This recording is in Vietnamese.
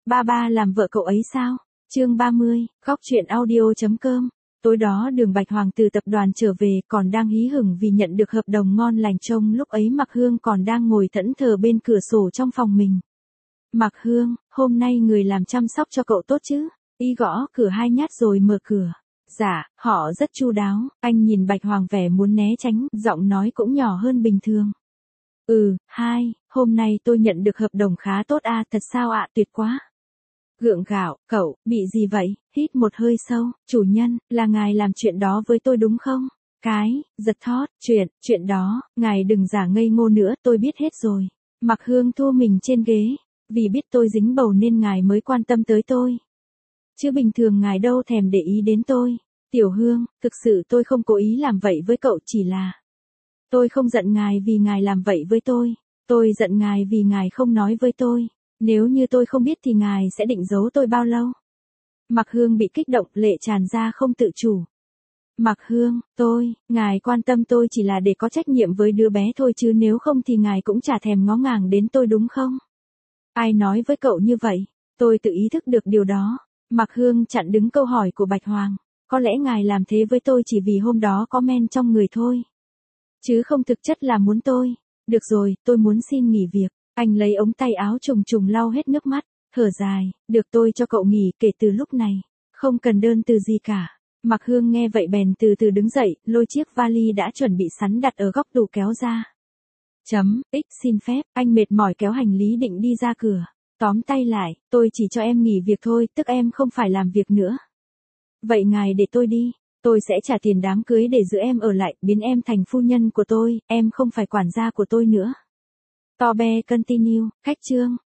Ba ba làm vợ cậu ấy sao? Chương 30, góc truyện audio.com. Tối đó Đường Bạch Hoàng từ tập đoàn trở về, còn đang hí hửng vì nhận được hợp đồng ngon lành. Trông lúc ấy Mạc Hương còn đang ngồi thẫn thờ bên cửa sổ trong phòng mình. Mạc Hương, hôm nay người làm chăm sóc cho cậu tốt chứ? Y gõ cửa 2 nhát rồi mở cửa. Dạ, họ rất chu đáo. Anh nhìn Bạch Hoàng vẻ muốn né tránh, giọng nói cũng nhỏ hơn bình thường. Hôm nay tôi nhận được hợp đồng khá tốt à, thật sao ạ, tuyệt quá. Gượng gạo, cậu, bị gì vậy? Hít một hơi sâu, chủ nhân, là ngài làm chuyện đó với tôi đúng không? Giật thót, chuyện đó, ngài đừng giả ngây ngô nữa, tôi biết hết rồi. Mạc Hương thu mình trên ghế, vì biết tôi dính bầu nên ngài mới quan tâm tới tôi. Chứ bình thường ngài đâu thèm để ý đến tôi. Tiểu Hương, thực sự tôi không cố ý làm vậy với cậu, chỉ là tôi không giận ngài vì ngài làm vậy với tôi giận ngài vì ngài không nói với tôi. Nếu như tôi không biết thì ngài sẽ định giấu tôi bao lâu? Mạc Hương bị kích động, lệ tràn ra không tự chủ. Mạc Hương, ngài quan tâm tôi chỉ là để có trách nhiệm với đứa bé thôi chứ nếu không thì ngài cũng chả thèm ngó ngàng đến tôi đúng không? Ai nói với cậu như vậy? Tôi tự ý thức được điều đó. Mạc Hương chặn đứng câu hỏi của Bạch Hoàng. Có lẽ ngài làm thế với tôi chỉ vì hôm đó có men trong người thôi. Chứ không thực chất là muốn tôi. Được rồi, tôi muốn xin nghỉ việc. Anh lấy ống tay áo trùng trùng lau hết nước mắt, thở dài, được tôi cho cậu nghỉ kể từ lúc này. Không cần đơn từ gì cả. Mạc Hương nghe vậy bèn từ từ đứng dậy, lôi chiếc vali đã chuẩn bị sẵn đặt ở góc tủ kéo ra. Xin phép, anh mệt mỏi kéo hành lý định đi ra cửa. Tóm tay lại, tôi chỉ cho em nghỉ việc thôi, tức em không phải làm việc nữa. Vậy ngài để tôi đi, tôi sẽ trả tiền đám cưới để giữ em ở lại, biến em thành phu nhân của tôi, em không phải quản gia của tôi nữa. Tobe continue, khách trương.